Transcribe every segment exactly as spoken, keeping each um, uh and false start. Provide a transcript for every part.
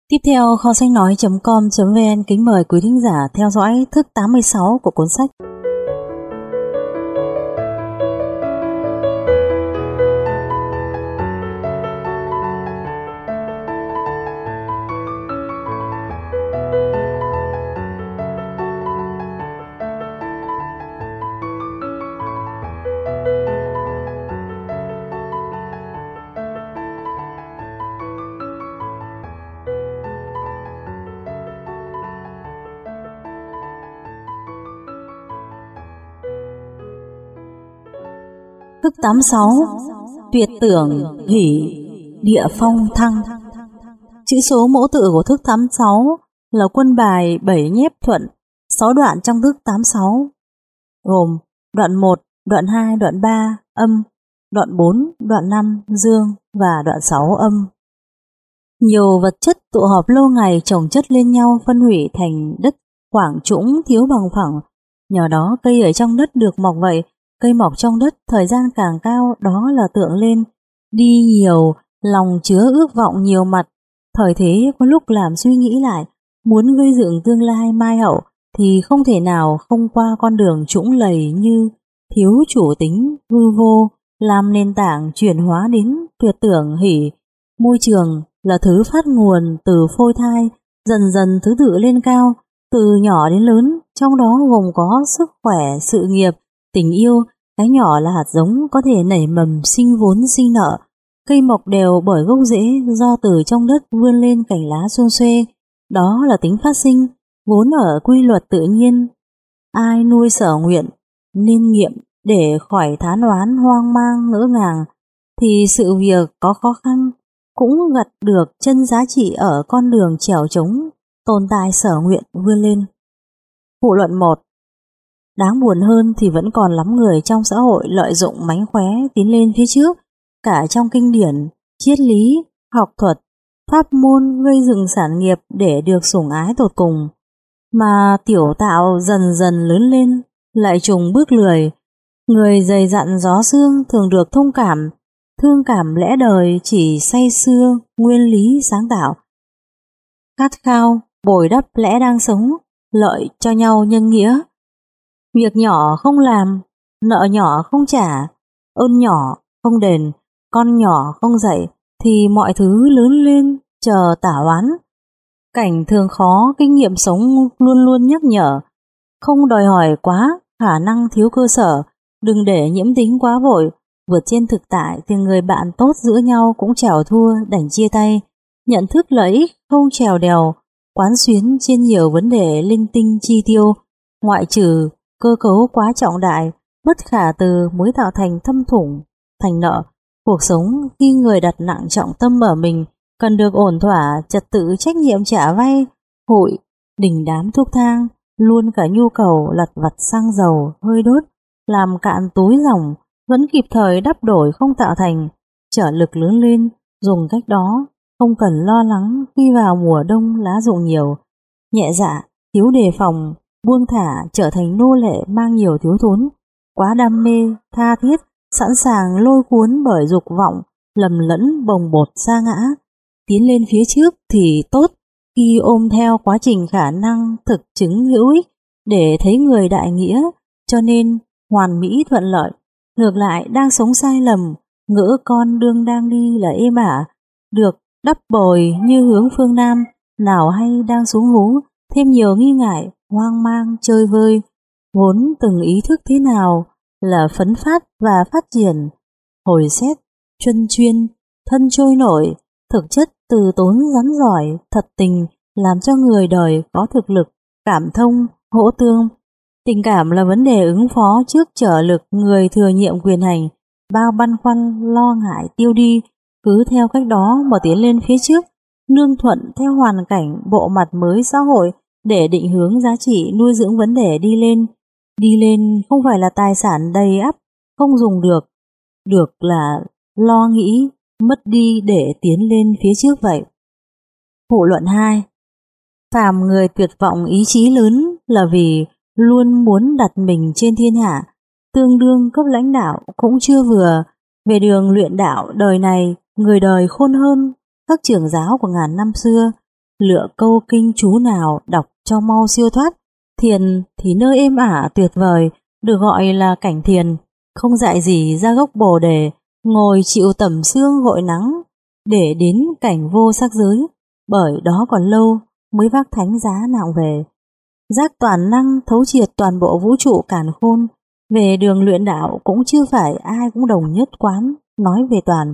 Tiếp theo, kho sách nói chấm com chấm vn kính mời quý thính giả theo dõi thước tám mươi sáu của cuốn sách Thức tám mươi sáu. Tuyệt tưởng hỷ địa phong thăng. Chữ số mẫu tự của thức tám mươi sáu là quân bài bảy nhép thuận, sáu đoạn trong thức tám mươi sáu, gồm đoạn một, đoạn hai, đoạn ba âm, đoạn bốn, đoạn năm dương và đoạn sáu âm. Nhiều vật chất tụ họp lâu ngày chồng chất lên nhau phân hủy thành đất khoảng trũng thiếu bằng phẳng. Nhờ đó cây ở trong đất được mọc vậy. Cây mọc trong đất thời gian càng cao đó là tượng lên. Đi nhiều, lòng chứa ước vọng nhiều mặt. Thời thế có lúc làm suy nghĩ lại, muốn gây dựng tương lai mai hậu thì không thể nào không qua con đường trũng lầy như thiếu chủ tính, hư vô, làm nền tảng chuyển hóa đến tuyệt tưởng hỷ. Môi trường là thứ phát nguồn từ phôi thai, dần dần thứ tự lên cao, từ nhỏ đến lớn, trong đó gồm có sức khỏe, sự nghiệp, tình yêu. Cái nhỏ là hạt giống có thể nảy mầm sinh vốn sinh nợ. Cây mọc đều bởi gốc rễ do từ trong đất vươn lên cành lá xôn xuê. Đó là tính phát sinh, vốn ở quy luật tự nhiên. Ai nuôi sở nguyện, nên nghiệm để khỏi thán oán hoang mang ngỡ ngàng, thì sự việc có khó khăn cũng gặt được chân giá trị ở con đường trèo trống tồn tại sở nguyện vươn lên. Phụ luận một. Đáng buồn hơn thì vẫn còn lắm người trong xã hội lợi dụng mánh khóe tiến lên phía trước, cả trong kinh điển, triết lý, học thuật, pháp môn gây dựng sản nghiệp để được sủng ái tột cùng. Mà tiểu tạo dần dần lớn lên, lại trùng bước lười. Người dày dặn gió sương thường được thông cảm, thương cảm lẽ đời chỉ say sưa nguyên lý sáng tạo. Khát khao, bồi đắp lẽ đang sống, lợi cho nhau nhân nghĩa. Việc nhỏ không làm, nợ nhỏ không trả, ơn nhỏ không đền, con nhỏ không dạy, thì mọi thứ lớn lên chờ tả oán. Cảnh thường khó, kinh nghiệm sống luôn luôn nhắc nhở. Không đòi hỏi quá, khả năng thiếu cơ sở, đừng để nhiễm tính quá vội. Vượt trên thực tại thì người bạn tốt giữa nhau cũng chèo thua đành chia tay. Nhận thức lợi ích không trèo đèo, quán xuyến trên nhiều vấn đề linh tinh chi tiêu, ngoại trừ cơ cấu quá trọng đại, bất khả từ mới tạo thành thâm thủng, thành nợ. Cuộc sống khi người đặt nặng trọng tâm ở mình, cần được ổn thỏa, trật tự trách nhiệm trả vay, hội, đình đám thuốc thang, luôn cả nhu cầu lặt vặt xăng dầu, hơi đốt, làm cạn túi dòng, vẫn kịp thời đắp đổi không tạo thành, trở lực lớn lên, dùng cách đó, không cần lo lắng khi vào mùa đông lá rụng nhiều, nhẹ dạ, thiếu đề phòng, buông thả trở thành nô lệ mang nhiều thiếu thốn, quá đam mê, tha thiết, sẵn sàng lôi cuốn bởi dục vọng, lầm lẫn bồng bột sa ngã. Tiến lên phía trước thì tốt khi ôm theo quá trình khả năng thực chứng hữu ích để thấy người đại nghĩa, cho nên hoàn mỹ thuận lợi. Ngược lại đang sống sai lầm, ngỡ con đương đang đi là êm ả, được đắp bồi như hướng phương Nam, nào hay đang xuống hú, thêm nhiều nghi ngại, hoang mang, chơi vơi. Vốn từng ý thức thế nào là phấn phát và phát triển, hồi xét, chuyên chuyên, thân trôi nổi, thực chất từ tốn rắn giỏi, thật tình làm cho người đời có thực lực, cảm thông, hỗ tương. Tình cảm là vấn đề ứng phó trước trở lực người thừa nhiệm quyền hành, bao băn khoăn, lo ngại tiêu đi, cứ theo cách đó mà tiến lên phía trước, nương thuận theo hoàn cảnh bộ mặt mới xã hội để định hướng giá trị nuôi dưỡng vấn đề đi lên. Đi lên không phải là tài sản đầy ắp, không dùng được, được là lo nghĩ, mất đi để tiến lên phía trước vậy. Phụ luận hai. Phàm người tuyệt vọng ý chí lớn là vì luôn muốn đặt mình trên thiên hạ, tương đương cấp lãnh đạo cũng chưa vừa. Về đường luyện đạo đời này, người đời khôn hơn các trưởng giáo của ngàn năm xưa, lựa câu kinh chú nào đọc cho mau siêu thoát. Thiền thì nơi êm ả tuyệt vời, được gọi là cảnh thiền, không dại gì ra gốc bồ đề, ngồi chịu tẩm sương gội nắng, để đến cảnh vô sắc giới, bởi đó còn lâu mới vác thánh giá nặng về. Giác toàn năng thấu triệt toàn bộ vũ trụ càn khôn, về đường luyện đạo cũng chưa phải ai cũng đồng nhất quán, nói về toàn.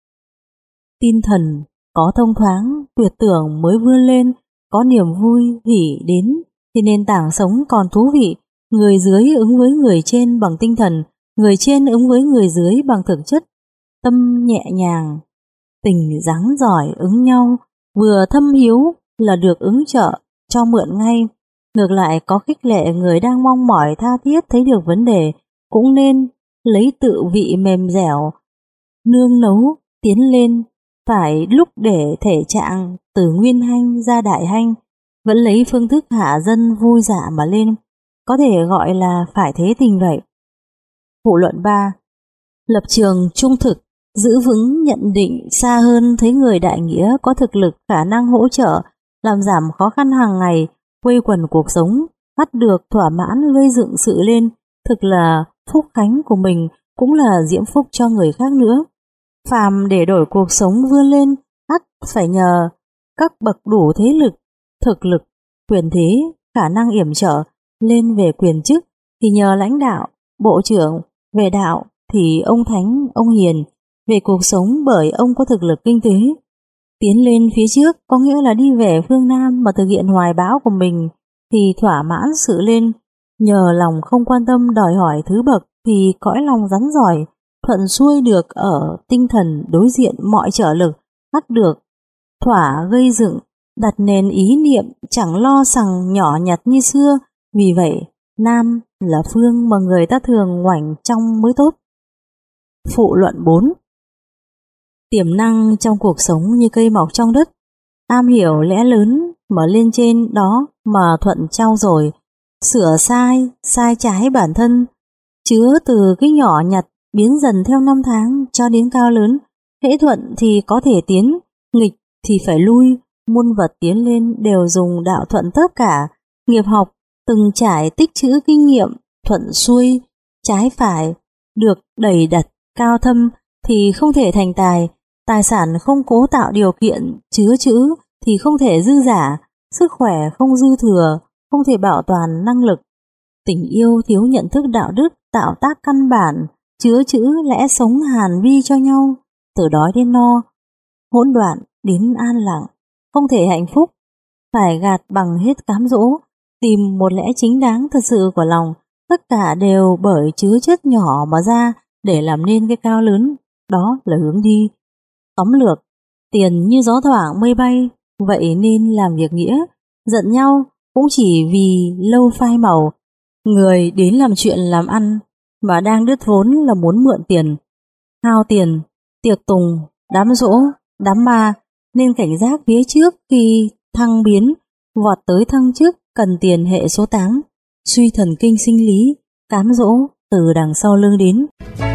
Tin thần có thông thoáng, tuyệt tưởng mới vươn lên, có niềm vui, hỉ đến, thì nền tảng sống còn thú vị. Người dưới ứng với người trên bằng tinh thần, người trên ứng với người dưới bằng thực chất. Tâm nhẹ nhàng, tình dáng giỏi ứng nhau, vừa thâm hiếu là được ứng trợ, cho mượn ngay. Ngược lại có khích lệ người đang mong mỏi tha thiết thấy được vấn đề, cũng nên lấy tự vị mềm dẻo, nương nấu, tiến lên, phải lúc để thể trạng từ nguyên hanh ra đại hanh, vẫn lấy phương thức hạ dân vui dạ mà lên, có thể gọi là phải thế tình vậy. Phụ luận ba. Lập trường trung thực, giữ vững nhận định xa hơn, thấy người đại nghĩa có thực lực khả năng hỗ trợ, làm giảm khó khăn hàng ngày, quây quần cuộc sống, bắt được thỏa mãn gây dựng sự lên, thực là phúc khánh của mình, cũng là diễm phúc cho người khác nữa. Phàm để đổi cuộc sống vươn lên, ắt phải nhờ các bậc đủ thế lực, thực lực, quyền thế, khả năng yểm trợ. Lên về quyền chức thì nhờ lãnh đạo, bộ trưởng, về đạo thì ông thánh, ông hiền, về cuộc sống bởi ông có thực lực kinh tế. Tiến lên phía trước có nghĩa là đi về phương Nam mà thực hiện hoài bão của mình thì thỏa mãn sự lên, nhờ lòng không quan tâm đòi hỏi thứ bậc thì cõi lòng rắn giỏi, thuận xuôi được ở tinh thần đối diện mọi trở lực, bắt được thỏa gây dựng, đặt nền ý niệm chẳng lo sằng nhỏ nhặt như xưa. Vì vậy Nam là phương mà người ta thường ngoảnh trong mới tốt. Phụ luận bốn. Tiềm năng trong cuộc sống như cây mọc trong đất, am hiểu lẽ lớn mở lên trên đó mà thuận trao dồi, sửa sai, sai trái bản thân, chứa từ cái nhỏ nhặt biến dần theo năm tháng cho đến cao lớn. Hễ thuận thì có thể tiến, nghịch thì phải lui, muôn vật tiến lên đều dùng đạo thuận tất cả. Nghiệp học từng trải tích trữ kinh nghiệm, thuận xuôi, trái phải, được đầy đặt, cao thâm thì không thể thành tài. Tài sản không cố tạo điều kiện, chứa chữ thì không thể dư giả, sức khỏe không dư thừa, không thể bảo toàn năng lực. Tình yêu thiếu nhận thức đạo đức, tạo tác căn bản, chứa chữ lẽ sống hàn vi cho nhau, từ đói đến no, hỗn loạn đến an lặng, không thể hạnh phúc, phải gạt bằng hết cám dỗ, tìm một lẽ chính đáng thật sự của lòng, tất cả đều bởi chứa chất nhỏ mà ra để làm nên cái cao lớn, đó là hướng đi. Tóm lược, tiền như gió thoảng mây bay, vậy nên làm việc nghĩa, giận nhau cũng chỉ vì lâu phai màu. Người đến làm chuyện làm ăn mà đang đứt vốn là muốn mượn tiền, hao tiền, tiệc tùng, đám giỗ, đám ma, nên cảnh giác phía trước khi thăng biến, vọt tới thăng chức cần tiền hệ số tám, suy thần kinh sinh lý, cám dỗ từ đằng sau lưng đến.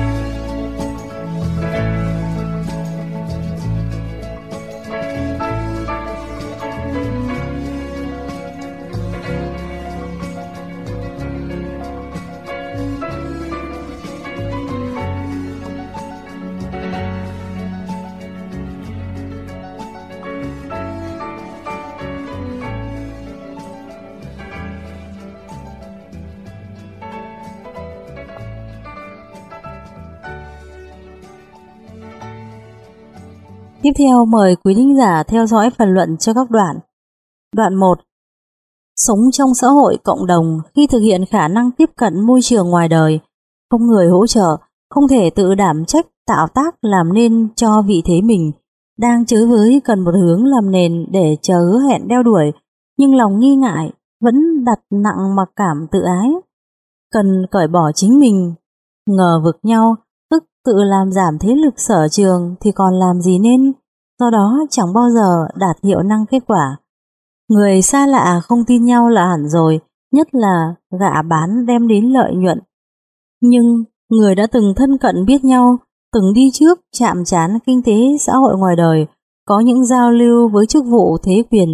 Tiếp theo mời quý thính giả theo dõi phần luận cho các đoạn. Đoạn một. Sống trong xã hội cộng đồng khi thực hiện khả năng tiếp cận môi trường ngoài đời, không người hỗ trợ, không thể tự đảm trách tạo tác làm nên cho vị thế mình, đang chới với cần một hướng làm nền để chờ hứa hẹn đeo đuổi, nhưng lòng nghi ngại vẫn đặt nặng mặc cảm tự ái. Cần cởi bỏ chính mình, ngờ vực nhau, tức tự làm giảm thế lực sở trường thì còn làm gì nên, do đó chẳng bao giờ đạt hiệu năng kết quả. Người xa lạ không tin nhau là hẳn rồi, nhất là gạ bán đem đến lợi nhuận. Nhưng người đã từng thân cận biết nhau, từng đi trước chạm trán kinh tế xã hội ngoài đời, có những giao lưu với chức vụ thế quyền,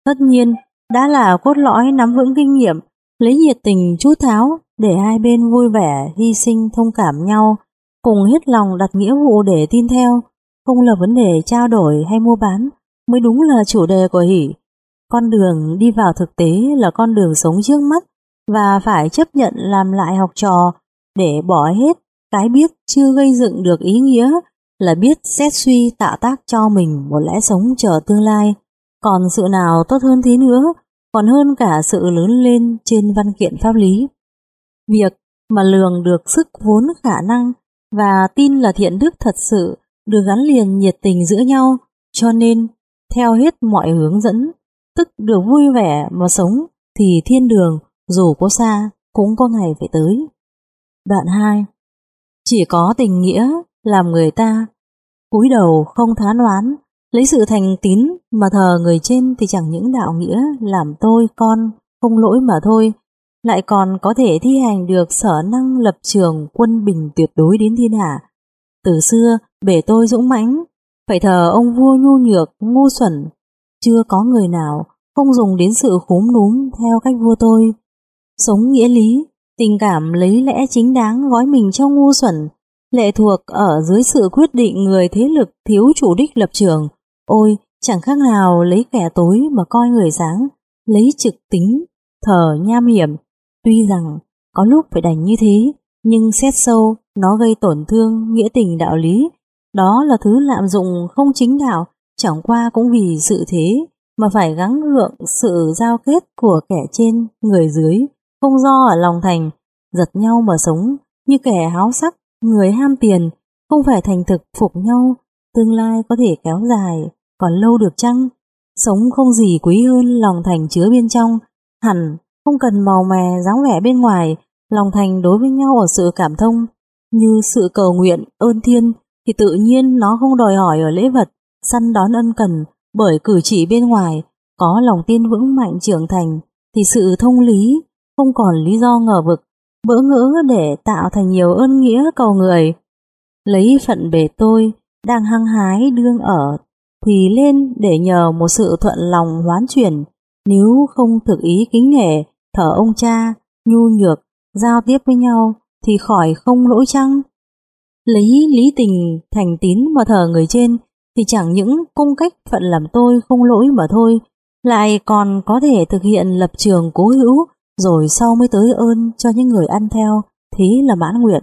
Tất nhiên, đã là cốt lõi nắm vững kinh nghiệm, lấy nhiệt tình chút tháo để hai bên vui vẻ, hy sinh thông cảm nhau, cùng hết lòng đặt nghĩa vụ để tin theo, không là vấn đề trao đổi hay mua bán, mới đúng là chủ đề của Hỷ. Con đường đi vào thực tế là con đường sống trước mắt, và phải chấp nhận làm lại học trò để bỏ hết cái biết chưa gây dựng được ý nghĩa, là biết xét suy tạo tác cho mình một lẽ sống chờ tương lai. Còn sự nào tốt hơn thế nữa, còn hơn cả sự lớn lên trên văn kiện pháp lý. Việc mà lường được sức vốn khả năng và tin là thiện đức thật sự được gắn liền nhiệt tình giữa nhau, cho nên theo hết mọi hướng dẫn, tức được vui vẻ mà sống, thì thiên đường dù có xa cũng có ngày phải tới. Đoạn hai. Chỉ có tình nghĩa làm người ta cúi đầu không thán oán, lấy sự thành tín mà thờ người trên, thì chẳng những đạo nghĩa làm tôi con không lỗi mà thôi, lại còn có thể thi hành được sở năng lập trường quân bình tuyệt đối đến thiên hạ. Từ xưa bể tôi dũng mãnh, phải thờ ông vua nhu nhược ngu xuẩn, chưa có người nào không dùng đến sự khúm núm theo cách vua tôi. Sống nghĩa lý, tình cảm lấy lẽ chính đáng gói mình trong ngu xuẩn, lệ thuộc ở dưới sự quyết định người thế lực thiếu chủ đích lập trường. Ôi, chẳng khác nào lấy kẻ tối mà coi người sáng, lấy trực tính thờ nham hiểm. Tuy rằng có lúc phải đành như thế, nhưng xét sâu nó gây tổn thương nghĩa tình đạo lý. Đó là thứ lạm dụng không chính đạo, chẳng qua cũng vì sự thế mà phải gắng gượng sự giao kết của kẻ trên người dưới, không do ở lòng thành, giật nhau mà sống như kẻ háo sắc, người ham tiền, không phải thành thực phục nhau. Tương lai có thể kéo dài còn lâu được chăng? Sống không gì quý hơn lòng thành chứa bên trong, hẳn không cần màu mè dáng vẻ bên ngoài. Lòng thành đối với nhau ở sự cảm thông, như sự cầu nguyện ơn thiên, thì tự nhiên nó không đòi hỏi ở lễ vật săn đón ân cần. Bởi cử chỉ bên ngoài có lòng tin vững mạnh trưởng thành, thì sự thông lý không còn lý do ngờ vực bỡ ngỡ để tạo thành nhiều ơn nghĩa cầu người. Lấy phận bề tôi đang hăng hái đương ở thì lên để nhờ một sự thuận lòng hoán chuyển, nếu không thực ý kính nể thờ ông cha nhu nhược giao tiếp với nhau thì khỏi không lỗi chăng? Lấy lý tình thành tín mà thờ người trên thì chẳng những cung cách phận làm tôi không lỗi mà thôi, lại còn có thể thực hiện lập trường cố hữu, rồi sau mới tới ơn cho những người ăn theo, thế là mãn nguyện.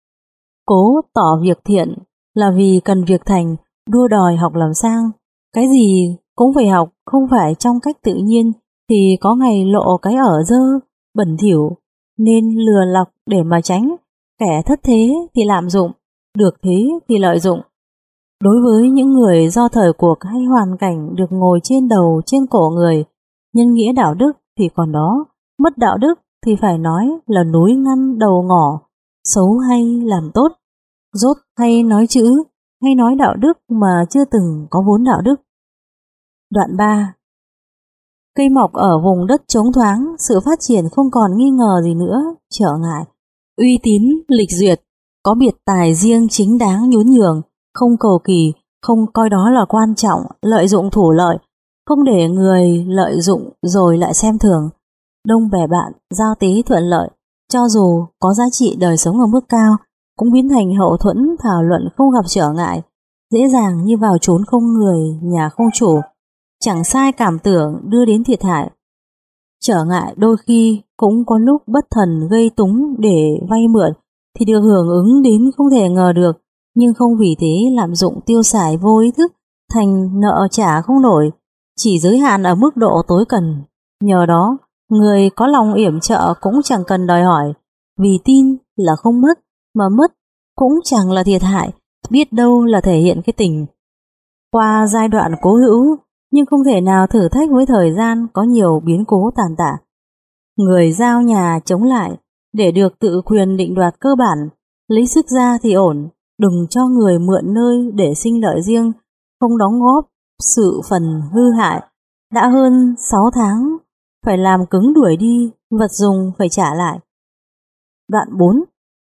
Cố tỏ việc thiện là vì cần việc thành, đua đòi học làm sang. Cái gì cũng phải học, không phải trong cách tự nhiên, thì có ngày lộ cái ở dơ, bẩn thỉu, nên lừa lọc để mà tránh. Kẻ thất thế thì lạm dụng, được thế thì lợi dụng. Đối với những người do thời cuộc hay hoàn cảnh được ngồi trên đầu trên cổ người, nhân nghĩa đạo đức thì còn đó, mất đạo đức thì phải nói là núi ngăn đầu ngỏ. Xấu hay làm tốt, dốt hay nói chữ, hay nói đạo đức mà chưa từng có vốn đạo đức. Đoạn ba. Cây mọc ở vùng đất trống thoáng, sự phát triển không còn nghi ngờ gì nữa, trở ngại, uy tín, lịch duyệt, có biệt tài riêng chính đáng nhún nhường, không cầu kỳ, không coi đó là quan trọng, lợi dụng thủ lợi, không để người lợi dụng rồi lại xem thường. Đông bè bạn, giao tế thuận lợi, cho dù có giá trị đời sống ở mức cao, cũng biến thành hậu thuẫn thảo luận không gặp trở ngại, dễ dàng như vào chốn không người, nhà không chủ, chẳng sai cảm tưởng đưa đến thiệt hại. Trở ngại đôi khi cũng có lúc bất thần gây túng để vay mượn thì được hưởng ứng đến không thể ngờ được, nhưng không vì thế lạm dụng tiêu xài vô ý thức thành nợ trả không nổi, chỉ giới hạn ở mức độ tối cần. Nhờ đó, người có lòng yểm trợ cũng chẳng cần đòi hỏi, vì tin là không mất, mà mất cũng chẳng là thiệt hại, biết đâu là thể hiện cái tình. Qua giai đoạn cố hữu, nhưng không thể nào thử thách với thời gian có nhiều biến cố tàn tạ. Người giao nhà chống lại để được tự quyền định đoạt cơ bản, lấy sức ra thì ổn, đừng cho người mượn nơi để sinh lợi riêng, không đóng góp sự phần hư hại. Đã hơn sáu tháng, phải làm cứng đuổi đi, vật dùng phải trả lại. Đoạn bốn.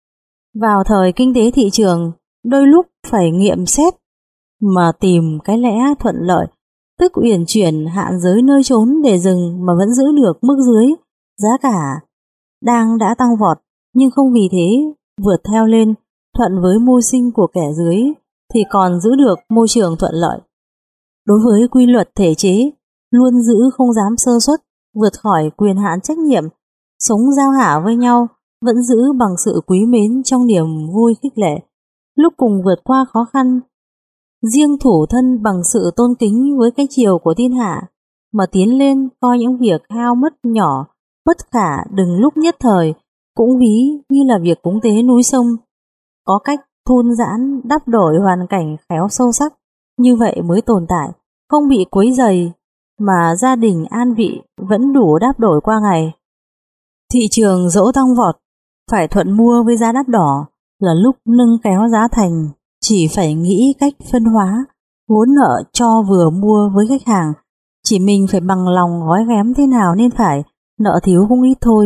Vào thời kinh tế thị trường, đôi lúc phải nghiệm xét mà tìm cái lẽ thuận lợi, tức uyển chuyển hạn giới nơi trốn để dừng mà vẫn giữ được mức dưới, giá cả đang đã tăng vọt, nhưng không vì thế vượt theo lên, thuận với mưu sinh của kẻ dưới, thì còn giữ được môi trường thuận lợi. Đối với quy luật thể chế, luôn giữ không dám sơ suất, vượt khỏi quyền hạn trách nhiệm, sống giao hảo với nhau, vẫn giữ bằng sự quý mến trong niềm vui khích lệ, lúc cùng vượt qua khó khăn, riêng thủ thân bằng sự tôn kính với cái chiều của thiên hạ, mà tiến lên coi những việc hao mất nhỏ, bất khả đừng lúc nhất thời, cũng ví như là việc cúng tế núi sông, có cách thôn giãn đắp đổi hoàn cảnh khéo sâu sắc, như vậy mới tồn tại, không bị quấy rầy, mà gia đình an vị vẫn đủ đáp đổi qua ngày. Thị trường dẫu tăng vọt, phải thuận mua với giá đắt đỏ, là lúc nâng kéo giá thành, chỉ phải nghĩ cách phân hóa, vốn nợ cho vừa mua với khách hàng, chỉ mình phải bằng lòng gói ghém thế nào nên phải, nợ thiếu không ít thôi.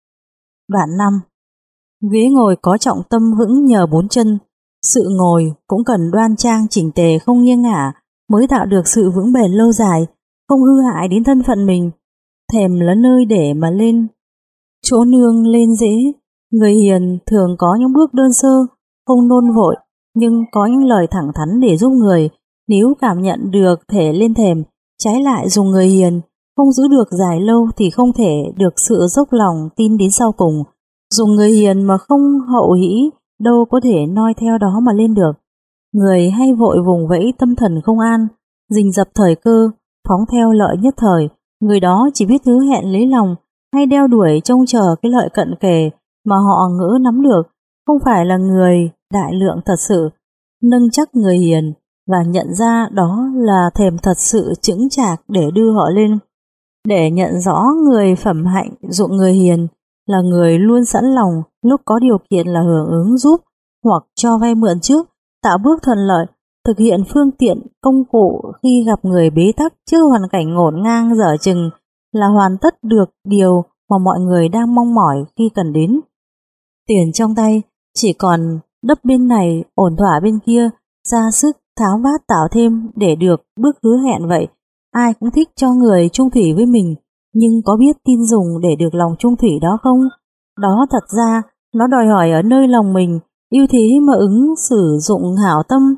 Đoạn năm. Ghế ngồi có trọng tâm vững nhờ bốn chân, sự ngồi cũng cần đoan trang chỉnh tề không nghiêng ngả, mới tạo được sự vững bền lâu dài, không hư hại đến thân phận mình. Thềm là nơi để mà lên chỗ nương lên dễ, người hiền thường có những bước đơn sơ, không nôn vội, nhưng có những lời thẳng thắn để giúp người, nếu cảm nhận được thể lên thềm, trái lại dùng người hiền, không giữ được dài lâu thì không thể được sự dốc lòng tin đến sau cùng. Dùng người hiền mà không hậu hĩ, đâu có thể noi theo đó mà lên được. Người hay vội vùng vẫy tâm thần không an, rình rập thời cơ, phóng theo lợi nhất thời, người đó chỉ biết hứa hẹn lấy lòng, hay đeo đuổi trông chờ cái lợi cận kề mà họ ngỡ nắm được, không phải là người đại lượng thật sự. Nâng chắc người hiền và nhận ra đó là thềm thật sự chững chạc để đưa họ lên. Để nhận rõ người phẩm hạnh dụng người hiền là người luôn sẵn lòng lúc có điều kiện là hưởng ứng giúp hoặc cho vay mượn trước, tạo bước thuận lợi, thực hiện phương tiện công cụ khi gặp người bế tắc trước hoàn cảnh ngổn ngang dở chừng, là hoàn tất được điều mà mọi người đang mong mỏi khi cần đến. Tiền trong tay chỉ còn đắp bên này ổn thỏa bên kia, ra sức tháo vát tạo thêm để được bước hứa hẹn vậy. Ai cũng thích cho người chung thủy với mình, nhưng có biết tin dùng để được lòng chung thủy đó không? Đó thật ra nó đòi hỏi ở nơi lòng mình, yêu thế mà ứng sử dụng hảo tâm.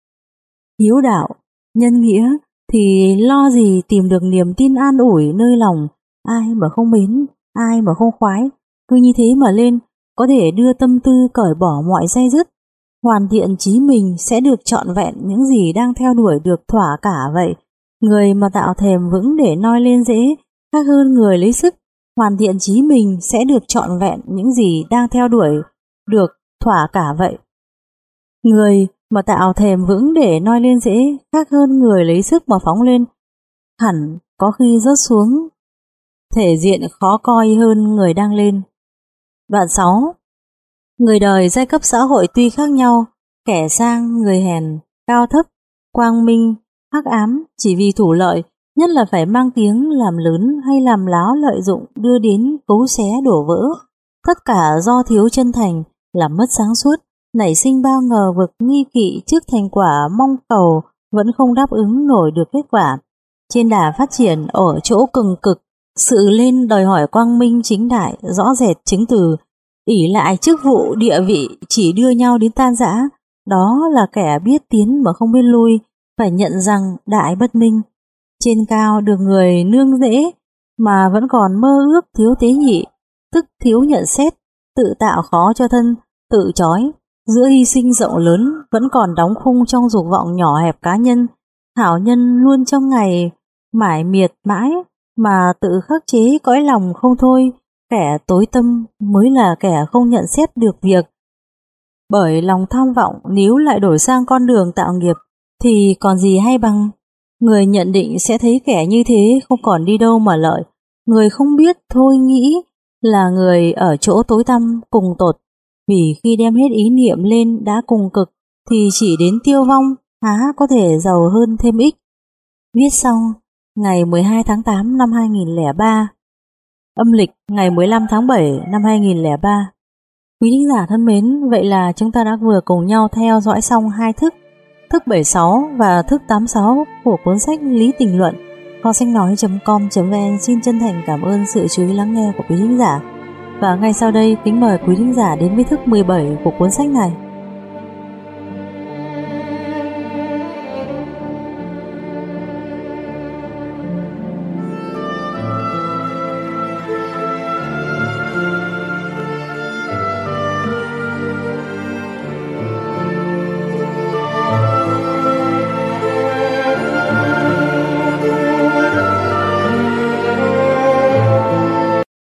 Hiếu đạo, nhân nghĩa thì lo gì tìm được niềm tin an ủi nơi lòng, ai mà không mến, ai mà không khoái, cứ như thế mà lên, có thể đưa tâm tư cởi bỏ mọi day dứt, hoàn thiện trí mình sẽ được trọn vẹn những gì đang theo đuổi được thỏa cả vậy. Người mà tạo thềm vững để noi lên dễ, khác hơn người lấy sức, hoàn thiện trí mình sẽ được trọn vẹn những gì đang theo đuổi được thỏa cả vậy. Người mà tạo thềm vững để noi lên dễ, khác hơn người lấy sức mà phóng lên, hẳn có khi rớt xuống, thể diện khó coi hơn người đang lên. Đoạn sáu. Người đời giai cấp xã hội tuy khác nhau, kẻ sang, người hèn, cao thấp, quang minh, hắc ám, chỉ vì thủ lợi, nhất là phải mang tiếng làm lớn hay làm láo lợi dụng đưa đến cấu xé đổ vỡ. Tất cả do thiếu chân thành, làm mất sáng suốt, nảy sinh bao ngờ vực nghi kỵ trước thành quả mong cầu vẫn không đáp ứng nổi được kết quả. Trên đà phát triển ở chỗ cường cực, sự lên đòi hỏi quang minh chính đại, rõ rệt chứng từ, ỷ lại chức vụ địa vị chỉ đưa nhau đến tan rã. Đó là kẻ biết tiến mà không biết lui, phải nhận rằng đại bất minh. Trên cao được người nương rễ mà vẫn còn mơ ước thiếu tế nhị, tức thiếu nhận xét, tự tạo khó cho thân, tự trói, giữa hy sinh rộng lớn vẫn còn đóng khung trong dục vọng nhỏ hẹp cá nhân. Hảo nhân luôn trong ngày mải miệt mãi mà tự khắc chế cõi lòng không thôi, kẻ tối tâm mới là kẻ không nhận xét được việc. Bởi lòng tham vọng nếu lại đổi sang con đường tạo nghiệp thì còn gì hay bằng. Người nhận định sẽ thấy kẻ như thế không còn đi đâu mà lợi. Người không biết thôi nghĩ là người ở chỗ tối tăm cùng tột, vì khi đem hết ý niệm lên đã cùng cực thì chỉ đến tiêu vong, há có thể giàu hơn thêm ích. Viết xong ngày mười hai tháng tám năm hai nghìn không trăm lẻ ba, âm lịch ngày mười lăm tháng bảy năm hai nghìn không trăm lẻ ba. Quý thính giả thân mến, vậy là chúng ta đã vừa cùng nhau theo dõi xong hai thức Thức bảy mươi sáu và thức tám mươi sáu của cuốn sách Lý Tình Luận. Kho sách nói chấm com chấm vn xin chân thành cảm ơn sự chú ý lắng nghe của quý thính giả. Và ngay sau đây kính mời quý thính giả đến với thức mười bảy của cuốn sách này.